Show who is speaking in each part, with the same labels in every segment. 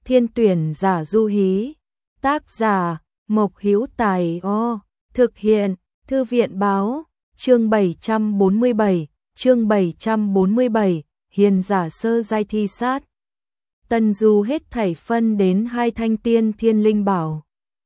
Speaker 1: Thiên tuyển giả du hí. Tác giả Mộc Hữu Tài. Thực hiện Thư viện báo. Chương 747, hiền giả sơ giai thi sát. Tân Du hết thảy phân đến 2 thanh tiên thiên linh bảo.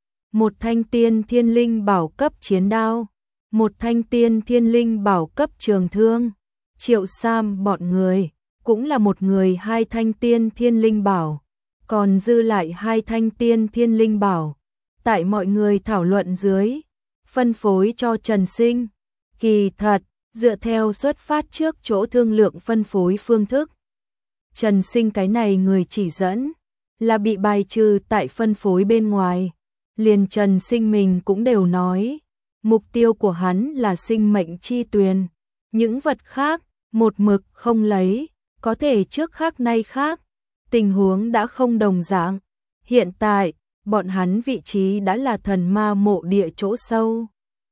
Speaker 1: 1 thanh tiên thiên linh bảo cấp chiến đao, 1 thanh tiên thiên linh bảo cấp trường thương. Triệu Sam bọn người cũng là một người 2 thanh tiên thiên linh bảo, còn dư lại 2 thanh tiên thiên linh bảo. Tại mọi người thảo luận dưới, phân phối cho Trần Sinh. Kỳ thật, dựa theo xuất phát trước chỗ thương lượng phân phối phương thức, Trần Sinh cái này người chỉ dẫn là bị bài trừ tại phân phối bên ngoài. Liền Trần Sinh mình cũng đều nói, mục tiêu của hắn là sinh mệnh chi tuyền, những vật khác một mực không lấy, có thể trước khác nay khác, tình huống đã không đồng dạng. Hiện tại, bọn hắn vị trí đã là thần ma mộ địa chỗ sâu.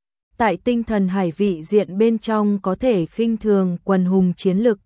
Speaker 1: Tại tinh thần hải vị diện bên trong có thể khinh thường quần hùng chiến lực.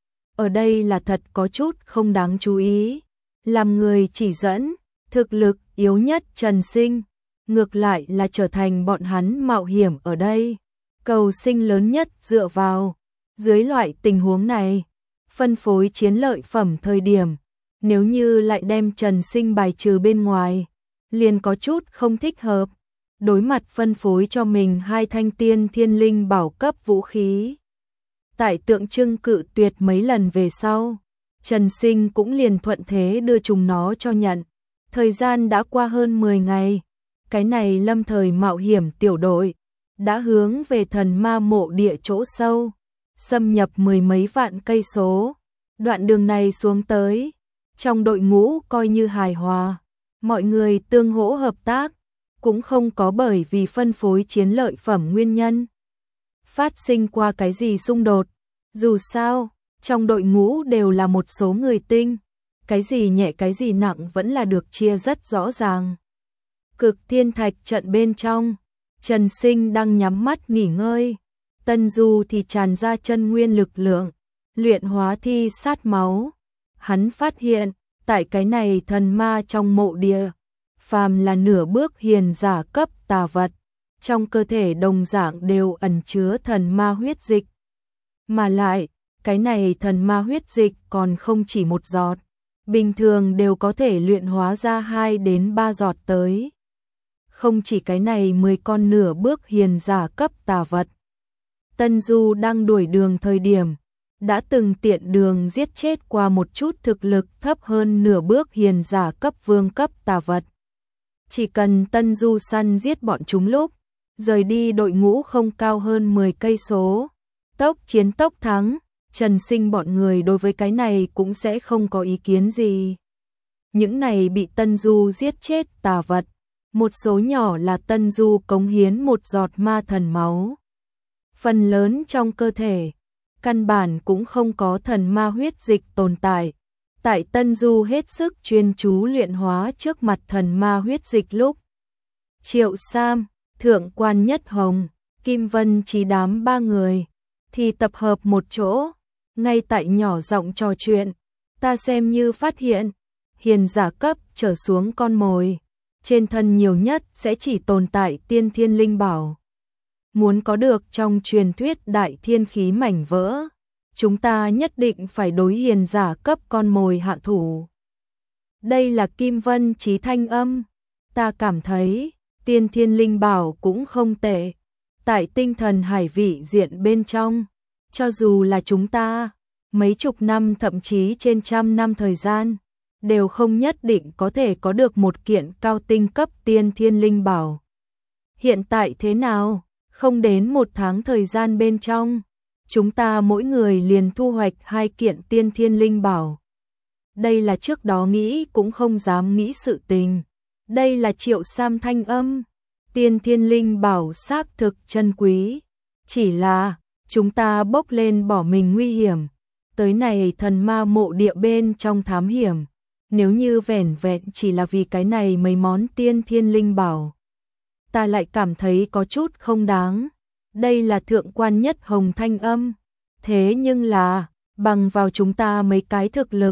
Speaker 1: Ở đây là thật có chút không đáng chú ý. Làm người chỉ dẫn, thực lực yếu nhất Trần Sinh, ngược lại là trở thành bọn hắn mạo hiểm ở đây. Cầu sinh lớn nhất dựa vào. Dưới loại tình huống này, phân phối chiến lợi phẩm thời điểm, nếu như lại đem Trần Sinh bài trừ bên ngoài, liền có chút không thích hợp. Đối mặt phân phối cho mình 2 thanh tiên thiên linh bảo cấp vũ khí. Tại tượng trưng cự tuyệt mấy lần về sau, Trần Sinh cũng liền thuận thế đưa chúng nó cho nhận. Thời gian đã qua hơn 10 ngày, cái này lâm thời mạo hiểm tiểu đội đã hướng về thần ma mộ địa chỗ sâu, xâm nhập 10 mấy vạn cây số. Đoạn đường này xuống tới, trong đội ngũ coi như hài hòa, mọi người tương hỗ hợp tác, cũng không có bởi vì phân phối chiến lợi phẩm nguyên nhân phát sinh qua cái gì xung đột. Dù sao, trong đội ngũ đều là một số người tinh, cái gì nhẹ cái gì nặng vẫn là được chia rất rõ ràng. Cực thiên thạch trận bên trong, Trần Sinh đang nhắm mắt nghỉ ngơi, Tân Du thì tràn ra chân nguyên lực lượng, luyện hóa thi sát máu. Hắn phát hiện, tại cái này thần ma trong mộ địa, phàm là nửa bước hiền giả cấp tà vật, trong cơ thể đồng dạng đều ẩn chứa thần ma huyết dịch. Mà lại, cái này thần ma huyết dịch còn không chỉ một giọt, bình thường đều có thể luyện hóa ra 2 đến 3 giọt tới. Không chỉ cái này 10 con nửa bước hiền giả cấp tà vật. Tân Du đang đuổi đường thời điểm, đã từng tiện đường giết chết qua một chút thực lực thấp hơn nửa bước hiền giả cấp vương cấp tà vật. Chỉ cần Tân Du săn giết bọn chúng lúc rời đi đội ngũ không cao hơn 10 cây số, tốc chiến tốc thắng, Trần Sinh bọn người đối với cái này cũng sẽ không có ý kiến gì. Những này bị Tân Du giết chết tà vật, một số nhỏ là Tân Du cống hiến một giọt ma thần máu. Phần lớn trong cơ thể, căn bản cũng không có thần ma huyết dịch tồn tại. Tại Tân Du hết sức chuyên chú luyện hóa trước mặt thần ma huyết dịch lúc, Triệu Sam, Thượng quan Nhất Hồng, Kim Vân Chí đám 3 người thì tập hợp một chỗ, ngay tại nhỏ giọng trò chuyện. Ta xem như phát hiện, hiền giả cấp trở xuống con mồi, trên thân nhiều nhất sẽ chỉ tồn tại tiên thiên linh bảo. Muốn có được trong truyền thuyết đại thiên khí mảnh vỡ, chúng ta nhất định phải đối hiền giả cấp con mồi hạ thủ. Đây là Kim Vân Chí thanh âm. Ta cảm thấy, tiên thiên linh bảo cũng không tệ. Tại tinh thần hải vị diện bên trong, cho dù là chúng ta, mấy chục năm thậm chí trên trăm năm thời gian, đều không nhất định có thể có được một kiện cao tinh cấp tiên thiên linh bảo. Hiện tại thế nào? Không đến 1 tháng thời gian bên trong, chúng ta mỗi người liền thu hoạch 2 kiện tiên thiên linh bảo. Đây là trước đó nghĩ cũng không dám nghĩ sự tình. Đây là Triệu Sam thanh âm. Tiên thiên linh bảo xác thực chân quý. Chỉ là, chúng ta bốc lên bỏ mình nguy hiểm. Tới này thần ma mộ địa bên trong thám hiểm. Nếu như vẻn vẹn chỉ là vì cái này mấy món tiên thiên linh bảo, ta lại cảm thấy có chút không đáng. Đây là Thượng quan Nhất Hồng thanh âm. Thế nhưng là, bằng vào chúng ta mấy cái thực lực,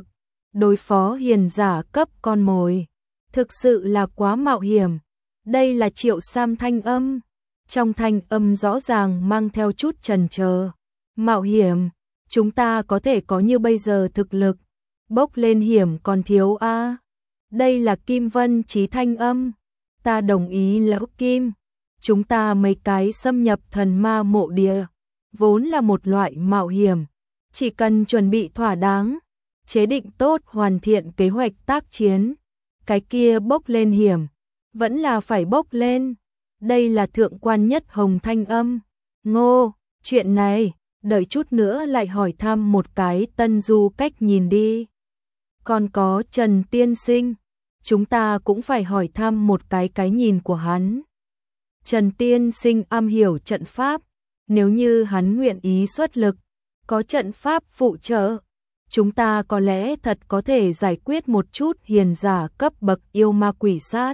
Speaker 1: đối phó hiền giả cấp con mồi, thực sự là quá mạo hiểm. Đây là Triệu Sam thanh âm, trong thanh âm rõ ràng mang theo chút chần chờ. Mạo hiểm, chúng ta có thể có như bây giờ thực lực, bốc lên hiểm còn thiếu a. Đây là Kim Vân Chí thanh âm. Ta đồng ý lão Kim, chúng ta mấy cái xâm nhập thần ma mộ địa, vốn là một loại mạo hiểm, chỉ cần chuẩn bị thỏa đáng, chế định tốt hoàn thiện kế hoạch tác chiến, cái kia bốc lên hiểm, vẫn là phải bốc lên. Đây là thượng quan nhất hồng thanh âm. Ngô, chuyện này, đợi chút nữa lại hỏi thăm một cái Tân Du cách nhìn đi. Còn có Trần Tiên Sinh, chúng ta cũng phải hỏi thăm một cái nhìn của hắn. Trần Tiên Sinh am hiểu trận pháp, nếu như hắn nguyện ý xuất lực, có trận pháp phụ trợ, chúng ta có lẽ thật có thể giải quyết một chút hiền giả cấp bậc yêu ma quỷ sát.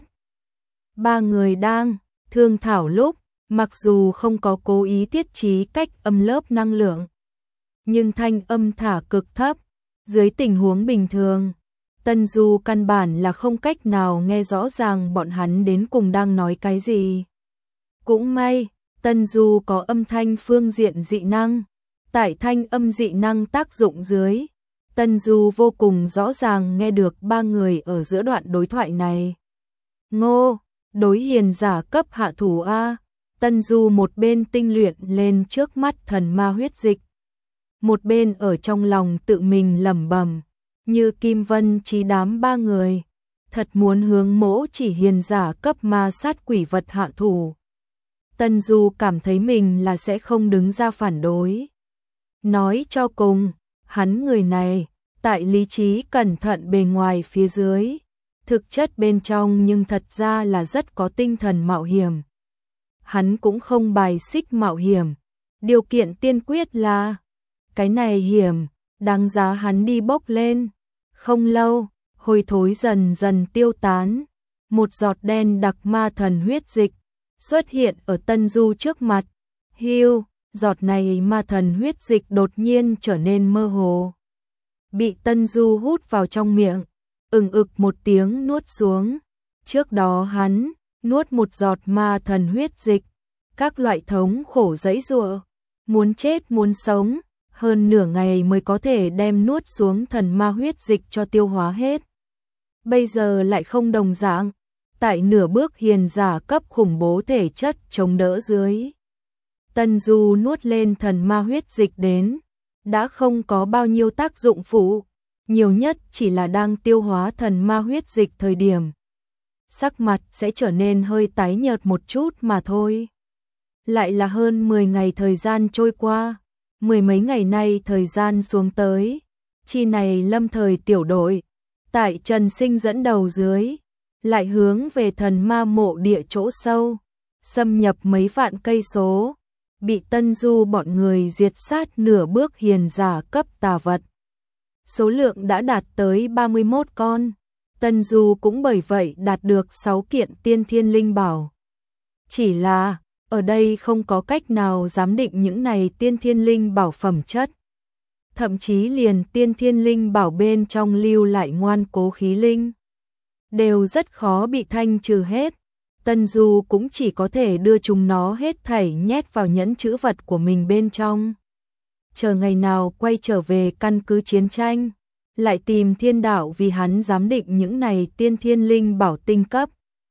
Speaker 1: Ba người đang thương thảo lúc, mặc dù không có cố ý tiết trí cách âm lớp năng lượng, nhưng thanh âm thả cực thấp, dưới tình huống bình thường, Tân Du căn bản là không cách nào nghe rõ ràng bọn hắn đến cùng đang nói cái gì. Cũng may, Tân Du có âm thanh phương diện dị năng, tại thanh âm dị năng tác dụng dưới, Tân Du vô cùng rõ ràng nghe được ba người ở giữa đoạn đối thoại này. Ngô, đối hiền giả cấp hạ thủ a. Tân Du một bên tinh luyện lên trước mắt thần ma huyết dịch, một bên ở trong lòng tự mình lẩm bẩm, như Kim Vân Chí đám ba người, thật muốn hướng mỗ chỉ hiền giả cấp ma sát quỷ vật hạ thủ. Tân Du cảm thấy mình là sẽ không đứng ra phản đối. Nói cho cùng, hắn người này, tại lý trí cẩn thận bề ngoài phía dưới, thực chất bên trong nhưng thật ra là rất có tinh thần mạo hiểm. Hắn cũng không bài xích mạo hiểm, điều kiện tiên quyết là cái này hiểm, đáng giá hắn đi bốc lên. Không lâu, hôi thối dần dần tiêu tán, một giọt đen đặc ma thần huyết dịch xuất hiện ở Tân Du trước mặt. Hiu, giọt này ma thần huyết dịch đột nhiên trở nên mơ hồ, bị Tân Du hút vào trong miệng, ực một tiếng nuốt xuống. Trước đó hắn nuốt một giọt ma thần huyết dịch, các loại thống khổ giãy giụa, muốn chết muốn sống, hơn nửa ngày mới có thể đem nuốt xuống thần ma huyết dịch cho tiêu hóa hết. Bây giờ lại không đồng dạng, tại nửa bước hiền giả cấp khủng bố thể chất chống đỡ dưới, Tân Du nuốt lên thần ma huyết dịch đến, đã không có bao nhiêu tác dụng phụ, nhiều nhất chỉ là đang tiêu hóa thần ma huyết dịch thời điểm, sắc mặt sẽ trở nên hơi tái nhợt một chút mà thôi. Lại là hơn 10 ngày thời gian trôi qua, mười mấy ngày nay thời gian xuống tới, chi này lâm thời tiểu đội, tại Trần Sinh dẫn đầu dưới, lại hướng về thần ma mộ địa chỗ sâu, xâm nhập mấy vạn cây số, bị Tân Du bọn người diệt sát nửa bước hiền giả cấp tà vật. Số lượng đã đạt tới 31 con, Tân Du cũng bởi vậy đạt được 6 kiện tiên thiên linh bảo. Chỉ là, ở đây không có cách nào giám định những này tiên thiên linh bảo phẩm chất. Thậm chí liền tiên thiên linh bảo bên trong lưu lại ngoan cố khí linh, đều rất khó bị thanh trừ hết. Tân Du cũng chỉ có thể đưa chúng nó hết thảy nhét vào nhẫn trữ vật của mình bên trong. Chờ ngày nào quay trở về căn cứ chiến tranh, lại tìm thiên đạo vì hắn giám định những này tiên thiên linh bảo tinh cấp.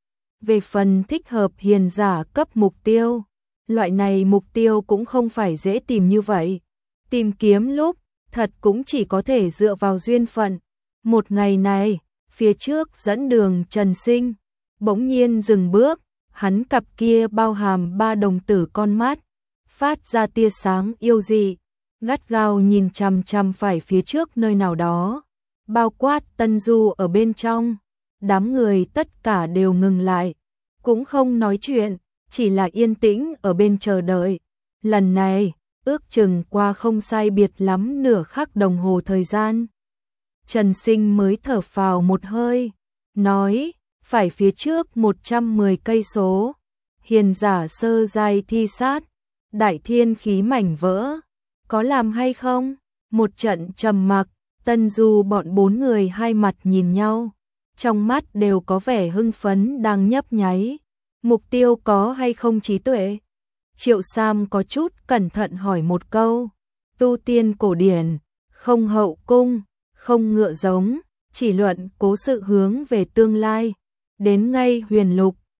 Speaker 1: Về phần thích hợp hiền giả cấp mục tiêu, loại này mục tiêu cũng không phải dễ tìm như vậy. Tìm kiếm lúc, thật cũng chỉ có thể dựa vào duyên phận. Một ngày này, phía trước dẫn đường Trần Sinh, bỗng nhiên dừng bước, hắn cặp kia bao hàm 3 đồng tử con mắt, phát ra tia sáng yêu dị, gắt gao nhìn chằm chằm phải phía trước nơi nào đó, bao quát Tân Du ở bên trong. Đám người tất cả đều ngừng lại, cũng không nói chuyện, chỉ là yên tĩnh ở bên chờ đợi. Lần này, ước chừng qua không sai biệt lắm nửa khắc đồng hồ thời gian, Trần Sinh mới thở phào một hơi, nói, phải phía trước 110 cây số, hiền giả sơ giai thi sát, đại thiên khí mảnh vỡ, có làm hay không? Một trận trầm mặc, Tần Du bọn 4 người hai mặt nhìn nhau, trong mắt đều có vẻ hưng phấn đang nhấp nháy. Mục tiêu có hay không trí tuệ? Triệu Sam có chút cẩn thận hỏi một câu. Tu tiên cổ điển, không hậu cung, không ngựa giống, chỉ luận cố sự hướng về tương lai. Đến ngay huyền lục,